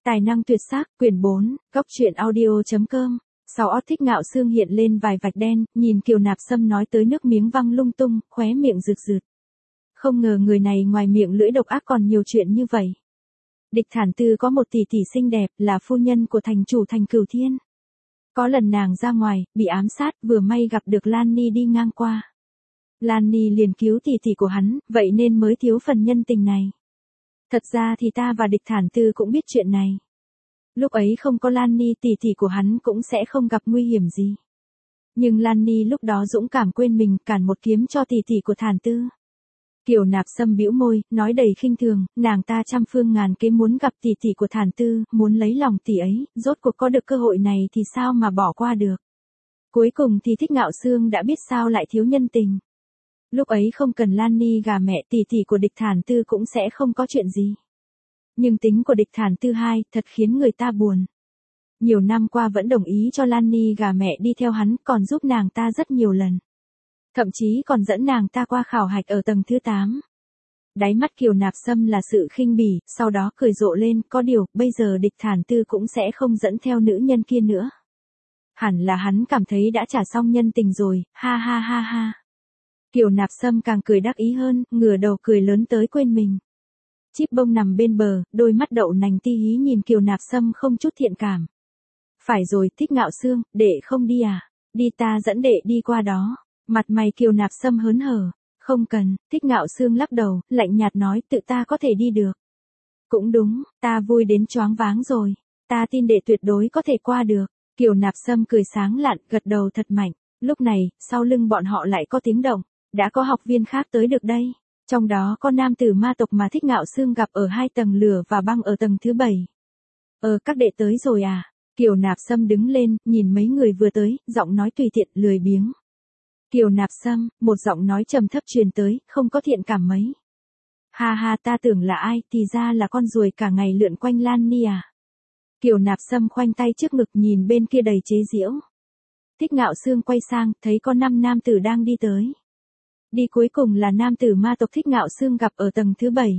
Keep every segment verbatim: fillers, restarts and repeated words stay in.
Tài năng tuyệt sắc, quyển bốn, góc truyện audio.com. Sau ót Thích Ngạo Sương hiện lên vài vạch đen, nhìn Kiều Nạp Sâm nói tới nước miếng văng lung tung, khóe miệng rực rực. Không ngờ người này ngoài miệng lưỡi độc ác còn nhiều chuyện như vậy. Địch Thản Tư có một tỷ tỷ xinh đẹp, là phu nhân của thành chủ thành Cửu Thiên. Có lần nàng ra ngoài, bị ám sát, vừa may gặp được Lan Ni đi ngang qua. Lan Ni liền cứu tỷ tỷ của hắn, vậy nên mới thiếu phần nhân tình này. Thật ra thì ta và Địch Thản Tư cũng biết chuyện này. Lúc ấy không có Lan Ni, tỷ tỷ của hắn cũng sẽ không gặp nguy hiểm gì. Nhưng Lan Ni lúc đó dũng cảm quên mình, cản một kiếm cho tỷ tỷ của Thản Tư. Kiều Nạp Sâm bĩu môi, nói đầy khinh thường, nàng ta trăm phương ngàn kế muốn gặp tỷ tỷ của Thản Tư, muốn lấy lòng tỷ ấy, rốt cuộc có được cơ hội này thì sao mà bỏ qua được. Cuối cùng thì Thích Ngạo Sương đã biết sao lại thiếu nhân tình. Lúc ấy không cần Lan Ni gà mẹ, tỷ tỷ của Địch Thản Tư cũng sẽ không có chuyện gì. Nhưng tính của Địch Thản Tư hai thật khiến người ta buồn. Nhiều năm qua vẫn đồng ý cho Lan Ni gà mẹ đi theo hắn, còn giúp nàng ta rất nhiều lần. Thậm chí còn dẫn nàng ta qua khảo hạch ở tầng thứ tám. Đáy mắt Kiều Nạp Sâm là sự khinh bỉ, sau đó cười rộ lên, có điều, bây giờ Địch Thản Tư cũng sẽ không dẫn theo nữ nhân kia nữa. Hẳn là hắn cảm thấy đã trả xong nhân tình rồi, ha ha ha ha. Kiều Nạp Sâm càng cười đắc ý hơn, ngửa đầu cười lớn tới quên mình. Chíp bông nằm bên bờ, đôi mắt đậu nành ti hí nhìn Kiều Nạp Sâm không chút thiện cảm. Phải rồi, Thích Ngạo Sương, đệ không đi à? Đi, ta dẫn đệ đi qua đó. Mặt mày Kiều Nạp Sâm hớn hở. Không cần, Thích Ngạo Sương lắc đầu, lạnh nhạt nói, tự ta có thể đi được. Cũng đúng, ta vui đến choáng váng rồi. Ta tin đệ tuyệt đối có thể qua được. Kiều Nạp Sâm cười sáng lạn, gật đầu thật mạnh. Lúc này, sau lưng bọn họ lại có tiếng động. Đã có học viên khác tới được đây. Trong đó có nam tử ma tộc mà Thích Ngạo Sương gặp ở hai tầng lửa và băng ở tầng thứ bảy. Ờ, các đệ tới rồi à? Kiều Nạp Sâm đứng lên, nhìn mấy người vừa tới, giọng nói tùy tiện, lười biếng. Kiều Nạp Sâm, một giọng nói trầm thấp truyền tới, không có thiện cảm mấy. Ha ha, ta tưởng là ai, thì ra là con ruồi cả ngày lượn quanh Lan Ni à? Kiều Nạp Sâm khoanh tay trước ngực nhìn bên kia đầy chế giễu. Thích Ngạo Sương quay sang, thấy có năm nam tử đang đi tới. Đi cuối cùng là nam tử ma tộc Thích Ngạo Sương gặp ở tầng thứ bảy.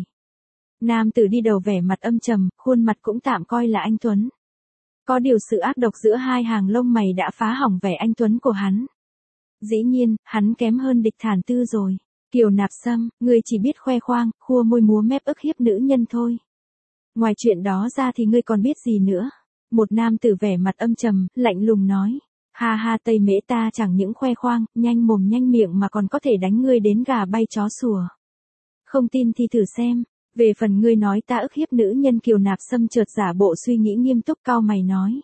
Nam tử đi đầu vẻ mặt âm trầm, khuôn mặt cũng tạm coi là anh tuấn. Có điều sự ác độc giữa hai hàng lông mày đã phá hỏng vẻ anh tuấn của hắn. Dĩ nhiên, hắn kém hơn Địch Thản Tư rồi. Kiều Nạp Sâm, ngươi chỉ biết khoe khoang, khua môi múa mép ức hiếp nữ nhân thôi. Ngoài chuyện đó ra thì ngươi còn biết gì nữa? Một nam tử vẻ mặt âm trầm, lạnh lùng nói. Ha ha, Tây Mễ, ta chẳng những khoe khoang, nhanh mồm nhanh miệng mà còn có thể đánh ngươi đến gà bay chó sủa. Không tin thì thử xem. Về phần ngươi nói ta ức hiếp nữ nhân, Kiều Nạp Sâm chợt giả bộ suy nghĩ nghiêm túc, cau mày nói.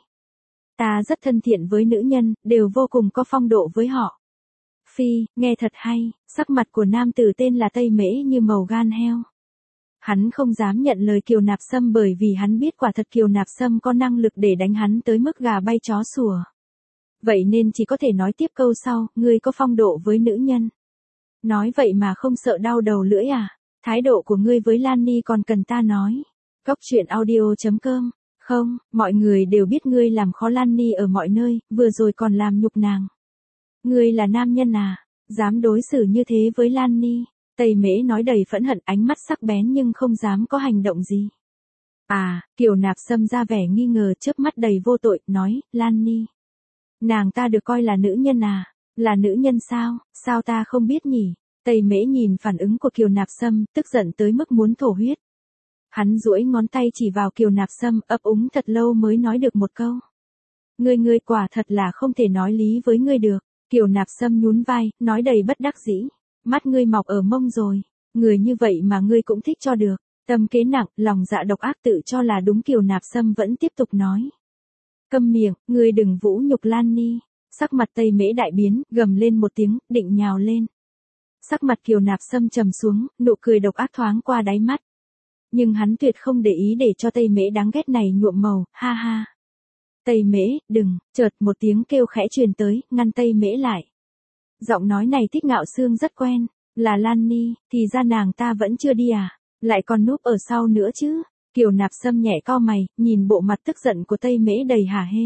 Ta rất thân thiện với nữ nhân, đều vô cùng có phong độ với họ. Phi, nghe thật hay. Sắc mặt của nam tử tên là Tây Mễ như màu gan heo. Hắn không dám nhận lời Kiều Nạp Sâm bởi vì hắn biết quả thật Kiều Nạp Sâm có năng lực để đánh hắn tới mức gà bay chó sủa. Vậy nên chỉ có thể nói tiếp câu sau, ngươi có phong độ với nữ nhân. Nói vậy mà không sợ đau đầu lưỡi à? Thái độ của ngươi với Lan Ni còn cần ta nói. Góc truyện audio.com. Không, mọi người đều biết ngươi làm khó Lan Ni ở mọi nơi, vừa rồi còn làm nhục nàng. Ngươi là nam nhân à? Dám đối xử như thế với Lan Ni? Tây Mễ nói đầy phẫn hận, ánh mắt sắc bén nhưng không dám có hành động gì. À, Kiều Nạp Sâm ra vẻ nghi ngờ, chớp mắt đầy vô tội, nói, Lan Ni. Nàng ta được coi là nữ nhân à? Là nữ nhân sao? Sao ta không biết nhỉ? Tây Mễ nhìn phản ứng của Kiều Nạp Sâm, tức giận tới mức muốn thổ huyết. Hắn duỗi ngón tay chỉ vào Kiều Nạp Sâm, ấp úng thật lâu mới nói được một câu. Ngươi ngươi quả thật là không thể nói lý với ngươi được. Kiều Nạp Sâm nhún vai, nói đầy bất đắc dĩ. Mắt ngươi mọc ở mông rồi. Người như vậy mà ngươi cũng thích cho được. Tâm kế nặng, lòng dạ độc ác, tự cho là đúng. Kiều Nạp Sâm vẫn tiếp tục nói. Câm miệng, ngươi đừng vũ nhục Lan Ni. Sắc mặt Tây Mễ đại biến, gầm lên một tiếng, định nhào lên. Sắc mặt Kiều Nạp Sâm trầm xuống, nụ cười độc ác thoáng qua đáy mắt. Nhưng hắn tuyệt không để ý để cho Tây Mễ đáng ghét này nhuộm màu, ha ha. Tây Mễ, đừng, chợt một tiếng kêu khẽ truyền tới, ngăn Tây Mễ lại. Giọng nói này Thích Ngạo Sương rất quen, là Lan Ni, thì ra nàng ta vẫn chưa đi à, lại còn núp ở sau nữa chứ. Kiều Nạp Sâm nhẹ cau mày, nhìn bộ mặt tức giận của Tây Mễ đầy hả hê.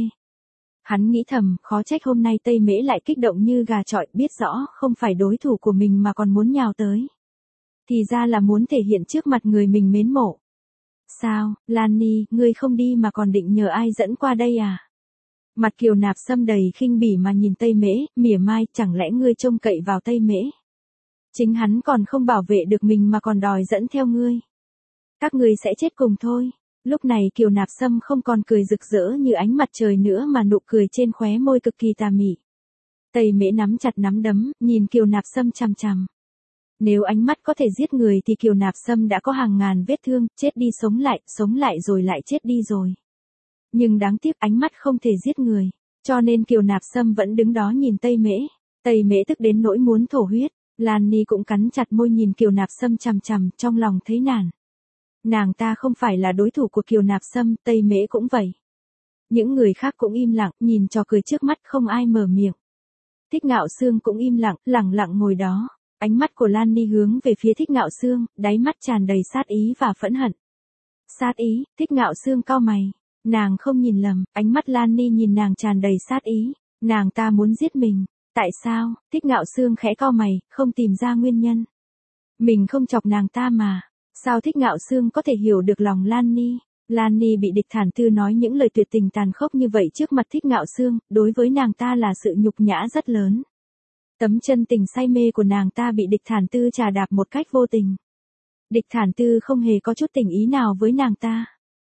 Hắn nghĩ thầm, khó trách hôm nay Tây Mễ lại kích động như gà chọi, biết rõ không phải đối thủ của mình mà còn muốn nhào tới. Thì ra là muốn thể hiện trước mặt người mình mến mộ. Sao, Lan Ni, ngươi không đi mà còn định nhờ ai dẫn qua đây à? Mặt Kiều Nạp Sâm đầy khinh bỉ mà nhìn Tây Mễ, mỉa mai, chẳng lẽ ngươi trông cậy vào Tây Mễ? Chính hắn còn không bảo vệ được mình mà còn đòi dẫn theo ngươi. Các ngươi sẽ chết cùng thôi. Lúc này Kiều Nạp Sâm không còn cười rực rỡ như ánh mặt trời nữa mà nụ cười trên khóe môi cực kỳ tà mị. Tây Mễ nắm chặt nắm đấm, nhìn Kiều Nạp Sâm chằm chằm. Nếu ánh mắt có thể giết người thì Kiều Nạp Sâm đã có hàng ngàn vết thương, chết đi sống lại, sống lại rồi lại chết đi rồi. Nhưng đáng tiếc ánh mắt không thể giết người, cho nên Kiều Nạp Sâm vẫn đứng đó nhìn Tây Mễ. Tây Mễ tức đến nỗi muốn thổ huyết, Lan Ni cũng cắn chặt môi nhìn Kiều Nạp Sâm chằm chằm, trong lòng thấy nản. Nàng ta không phải là đối thủ của Kiều Nạp Sâm, Tây Mễ cũng vậy. Những người khác cũng im lặng, nhìn trò cười trước mắt không ai mở miệng. Thích Ngạo Sương cũng im lặng, lẳng lặng ngồi đó. Ánh mắt của Lan Ni hướng về phía Thích Ngạo Sương, đáy mắt tràn đầy sát ý và phẫn hận. Sát ý, Thích Ngạo Sương cau mày. Nàng không nhìn lầm, ánh mắt Lan Ni nhìn nàng tràn đầy sát ý. Nàng ta muốn giết mình. Tại sao? Thích Ngạo Sương khẽ cau mày, không tìm ra nguyên nhân. Mình không chọc nàng ta mà. Sao Thích Ngạo Sương có thể hiểu được lòng Lan Ni? Lan Ni bị Địch Thản Tư nói những lời tuyệt tình tàn khốc như vậy trước mặt Thích Ngạo Sương, đối với nàng ta là sự nhục nhã rất lớn. Tấm chân tình say mê của nàng ta bị Địch Thản Tư trà đạp một cách vô tình. Địch Thản Tư không hề có chút tình ý nào với nàng ta.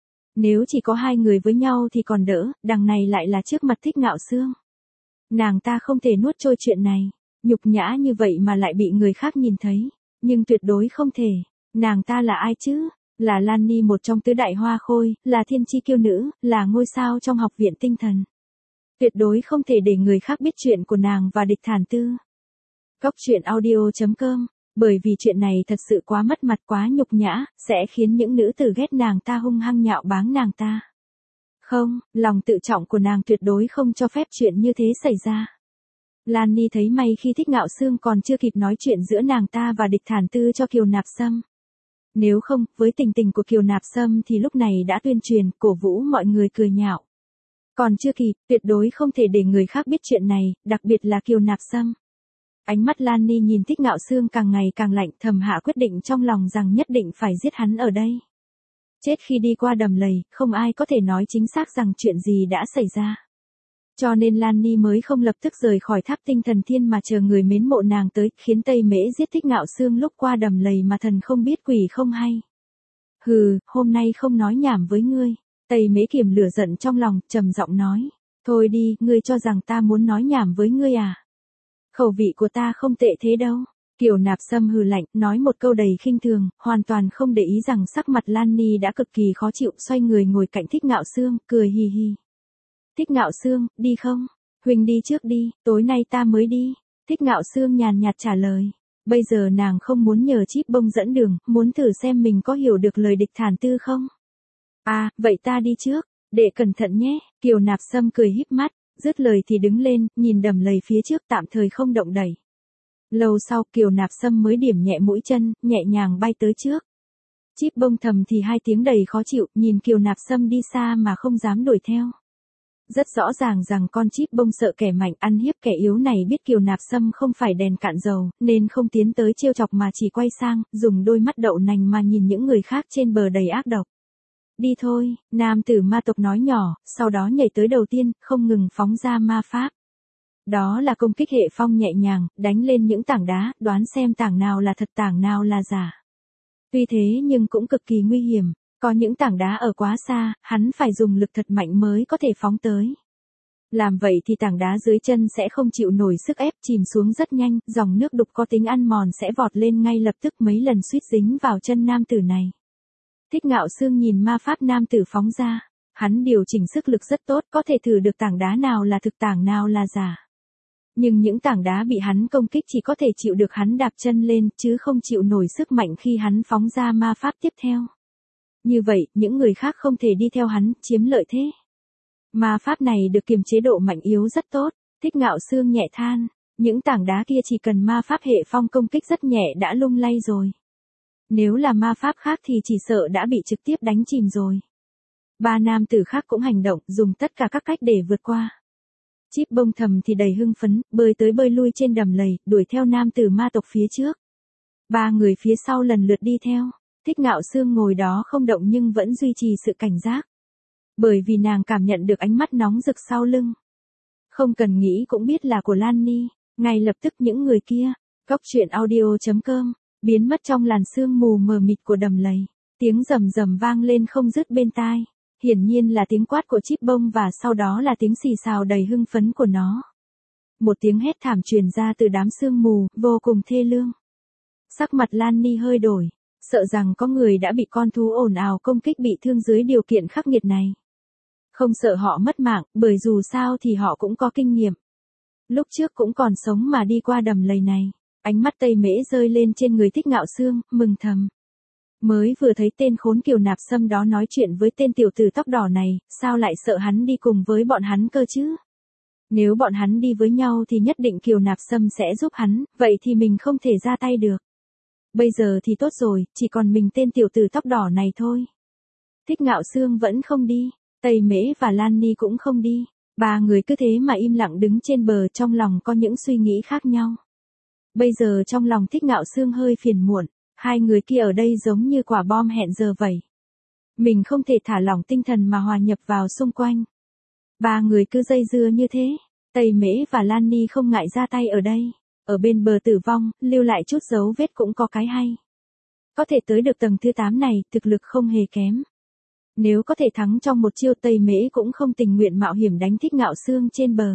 Nếu chỉ có hai người với nhau thì còn đỡ, đằng này lại là trước mặt Thích Ngạo Sương. Nàng ta không thể nuốt trôi chuyện này, nhục nhã như vậy mà lại bị người khác nhìn thấy, nhưng tuyệt đối không thể. Nàng ta là ai chứ? Là Lan Ni, một trong tứ đại hoa khôi, là thiên chi kiêu nữ, là ngôi sao trong học viện tinh thần. Tuyệt đối không thể để người khác biết chuyện của nàng và Địch Thản Tư. Góc truyện audio chấm com, bởi vì chuyện này thật sự quá mất mặt, quá nhục nhã, sẽ khiến những nữ tử ghét nàng ta hung hăng nhạo báng nàng ta. Không, lòng tự trọng của nàng tuyệt đối không cho phép chuyện như thế xảy ra. Lan Ni thấy may khi Thích Ngạo Sương còn chưa kịp nói chuyện giữa nàng ta và Địch Thản Tư cho Kiều Nạp Sâm. Nếu không, với tình tình của Kiều Nạp Sâm thì lúc này đã tuyên truyền, cổ vũ mọi người cười nhạo. Còn chưa kịp, tuyệt đối không thể để người khác biết chuyện này, đặc biệt là Kiều Nạp Sâm. Ánh mắt Lan Ni nhìn Thích Ngạo Sương càng ngày càng lạnh, thầm hạ quyết định trong lòng rằng nhất định phải giết hắn ở đây. Chết khi đi qua đầm lầy, không ai có thể nói chính xác rằng chuyện gì đã xảy ra. Cho nên Lan Ni mới không lập tức rời khỏi tháp tinh thần thiên mà chờ người mến mộ nàng tới, khiến Tây Mễ giết Thích Ngạo Sương lúc qua đầm lầy mà thần không biết quỷ không hay. Hừ, hôm nay không nói nhảm với ngươi. Tây Mễ kiềm lửa giận trong lòng, trầm giọng nói. Thôi đi, ngươi cho rằng ta muốn nói nhảm với ngươi à? Khẩu vị của ta không tệ thế đâu. Kiều Nạp Sâm hừ lạnh, nói một câu đầy khinh thường, hoàn toàn không để ý rằng sắc mặt Lan Ni đã cực kỳ khó chịu, xoay người ngồi cạnh Thích Ngạo Sương, cười hì hì. Thích Ngạo Sương, đi không? Huỳnh đi trước đi, tối nay ta mới đi. Thích Ngạo Sương nhàn nhạt trả lời. Bây giờ nàng không muốn nhờ Chíp Bông dẫn đường, muốn thử xem mình có hiểu được lời Địch Thản Tư không? À, vậy ta đi trước, để cẩn thận nhé. Kiều Nạp Sâm cười híp mắt, dứt lời thì đứng lên, nhìn đầm lầy phía trước tạm thời không động đẩy. Lâu sau Kiều Nạp Sâm mới điểm nhẹ mũi chân, nhẹ nhàng bay tới trước. Chíp Bông thầm thì hai tiếng đầy khó chịu, nhìn Kiều Nạp Sâm đi xa mà không dám đuổi theo. Rất rõ ràng rằng con Chíp Bông sợ kẻ mạnh ăn hiếp kẻ yếu này biết Kiều Nạp Sâm không phải đèn cạn dầu, nên không tiến tới trêu chọc mà chỉ quay sang, dùng đôi mắt đậu nành mà nhìn những người khác trên bờ đầy ác độc. Đi thôi, nam tử ma tộc nói nhỏ, sau đó nhảy tới đầu tiên, không ngừng phóng ra ma pháp. Đó là công kích hệ phong nhẹ nhàng, đánh lên những tảng đá, đoán xem tảng nào là thật tảng nào là giả. Tuy thế nhưng cũng cực kỳ nguy hiểm, có những tảng đá ở quá xa, hắn phải dùng lực thật mạnh mới có thể phóng tới. Làm vậy thì tảng đá dưới chân sẽ không chịu nổi sức ép, chìm xuống rất nhanh, dòng nước đục có tính ăn mòn sẽ vọt lên ngay lập tức, mấy lần suýt dính vào chân nam tử này. Thích Ngạo Sương nhìn ma pháp nam tử phóng ra, hắn điều chỉnh sức lực rất tốt, có thể thử được tảng đá nào là thực tảng nào là giả. Nhưng những tảng đá bị hắn công kích chỉ có thể chịu được hắn đạp chân lên, chứ không chịu nổi sức mạnh khi hắn phóng ra ma pháp tiếp theo. Như vậy, những người khác không thể đi theo hắn, chiếm lợi thế. Ma pháp này được kiềm chế độ mạnh yếu rất tốt, Thích Ngạo Sương nhẹ than, những tảng đá kia chỉ cần ma pháp hệ phong công kích rất nhẹ đã lung lay rồi. Nếu là ma pháp khác thì chỉ sợ đã bị trực tiếp đánh chìm rồi. Ba nam tử khác cũng hành động, dùng tất cả các cách để vượt qua. Chíp Bông thầm thì đầy hưng phấn, bơi tới bơi lui trên đầm lầy, đuổi theo nam tử ma tộc phía trước. Ba người phía sau lần lượt đi theo. Thích Ngạo Sương ngồi đó không động nhưng vẫn duy trì sự cảnh giác. Bởi vì nàng cảm nhận được ánh mắt nóng rực sau lưng. Không cần nghĩ cũng biết là của Lan Ni, ngay lập tức những người kia, Cốc truyện audio chấm com, biến mất trong làn sương mù mờ mịt của đầm lầy. Tiếng rầm rầm vang lên không dứt bên tai. Hiển nhiên là tiếng quát của Chip Bông và sau đó là tiếng xì xào đầy hưng phấn của nó. Một tiếng hét thảm truyền ra từ đám sương mù, vô cùng thê lương. Sắc mặt Lan Ni hơi đổi, sợ rằng có người đã bị con thú ồn ào công kích bị thương dưới điều kiện khắc nghiệt này. Không sợ họ mất mạng, bởi dù sao thì họ cũng có kinh nghiệm. Lúc trước cũng còn sống mà đi qua đầm lầy này. Ánh mắt Tây Mễ rơi lên trên người Thích Ngạo Sương, mừng thầm. Mới vừa thấy tên khốn Kiều Nạp Sâm đó nói chuyện với tên tiểu tử tóc đỏ này, sao lại sợ hắn đi cùng với bọn hắn cơ chứ? Nếu bọn hắn đi với nhau thì nhất định Kiều Nạp Sâm sẽ giúp hắn, vậy thì mình không thể ra tay được. Bây giờ thì tốt rồi, chỉ còn mình tên tiểu tử tóc đỏ này thôi. Thích Ngạo Sương vẫn không đi, Tây Mễ và Lan Ni cũng không đi. Ba người cứ thế mà im lặng đứng trên bờ, trong lòng có những suy nghĩ khác nhau. Bây giờ trong lòng Thích Ngạo Sương hơi phiền muộn, hai người kia ở đây giống như quả bom hẹn giờ vậy. Mình không thể thả lỏng tinh thần mà hòa nhập vào xung quanh. Ba người cứ dây dưa như thế, Tây Mễ và Lan Ni không ngại ra tay ở đây. Ở bên bờ tử vong, lưu lại chút dấu vết cũng có cái hay. Có thể tới được tầng thứ tám này, thực lực không hề kém. Nếu có thể thắng trong một chiêu, Tây Mễ cũng không tình nguyện mạo hiểm đánh Thích Ngạo Sương trên bờ.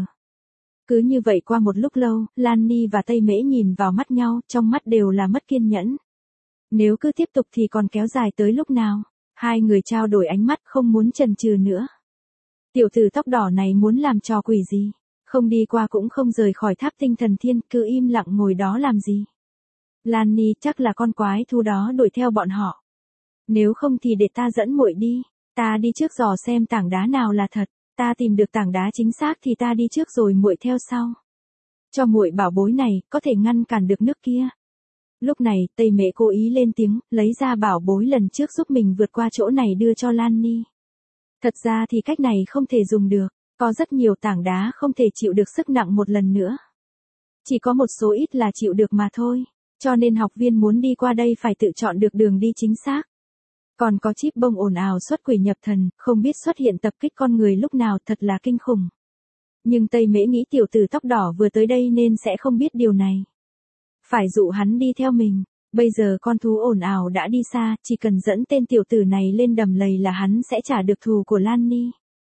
Cứ như vậy qua một lúc lâu, Lan Ni và Tây Mễ nhìn vào mắt nhau, trong mắt đều là mất kiên nhẫn. Nếu cứ tiếp tục thì còn kéo dài tới lúc nào? Hai người trao đổi ánh mắt, không muốn chần chừ nữa. Tiểu tử tóc đỏ này muốn làm trò quỷ gì? Không đi qua cũng không rời khỏi tháp tinh thần thiên, cứ im lặng ngồi đó làm gì? Lan Ni, chắc là con quái thú đó đuổi theo bọn họ. Nếu không thì để ta dẫn muội đi, ta đi trước dò xem tảng đá nào là thật, ta tìm được tảng đá chính xác thì ta đi trước rồi muội theo sau. Cho muội bảo bối này, có thể ngăn cản được nước kia. Lúc này, Tây Mễ cố ý lên tiếng, lấy ra bảo bối lần trước giúp mình vượt qua chỗ này đưa cho Lan Ni. Thật ra thì cách này không thể dùng được, có rất nhiều tảng đá không thể chịu được sức nặng một lần nữa. Chỉ có một số ít là chịu được mà thôi, cho nên học viên muốn đi qua đây phải tự chọn được đường đi chính xác. Còn có Chip Bông ồn ào xuất quỷ nhập thần, không biết xuất hiện tập kích con người lúc nào, thật là kinh khủng. Nhưng Tây Mễ nghĩ tiểu tử tóc đỏ vừa tới đây nên sẽ không biết điều này. Phải dụ hắn đi theo mình, bây giờ con thú ồn ào đã đi xa, chỉ cần dẫn tên tiểu tử này lên đầm lầy là hắn sẽ trả được thù của Lan Ni.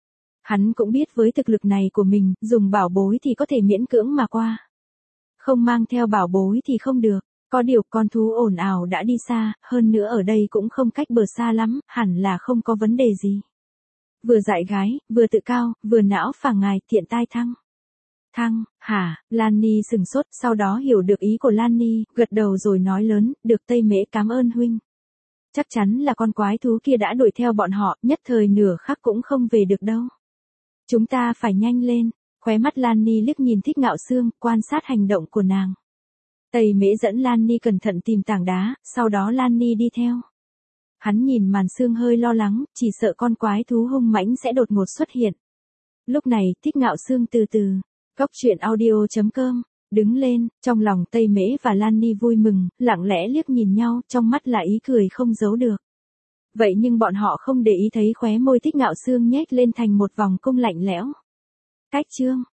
Hắn cũng biết với thực lực này của mình, dùng bảo bối thì có thể miễn cưỡng mà qua. Không mang theo bảo bối thì không được. Có điều con thú ồn ào đã đi xa, hơn nữa ở đây cũng không cách bờ xa lắm, hẳn là không có vấn đề gì. Vừa dại gái, vừa tự cao, vừa não phàng ngài, thiện tai thăng. Thăng, hả, Lan Ni sừng sốt, sau đó hiểu được ý của Lan Ni, gật đầu rồi nói lớn, được Tây Mễ, cảm ơn huynh. Chắc chắn là con quái thú kia đã đuổi theo bọn họ, nhất thời nửa khắc cũng không về được đâu. Chúng ta phải nhanh lên, khóe mắt Lan Ni liếc nhìn Thích Ngạo Sương, quan sát hành động của nàng. Tây Mễ dẫn Lan Ni cẩn thận tìm tảng đá, sau đó Lan Ni đi theo. Hắn nhìn màn sương hơi lo lắng, chỉ sợ con quái thú hung mãnh sẽ đột ngột xuất hiện. Lúc này, Thích Ngạo Sương từ từ, Cốc truyện audio chấm com, đứng lên, trong lòng Tây Mễ và Lan Ni vui mừng, lặng lẽ liếc nhìn nhau, trong mắt là ý cười không giấu được. Vậy nhưng bọn họ không để ý thấy khóe môi Thích Ngạo Sương nhếch lên thành một vòng cung lạnh lẽo. Cách chương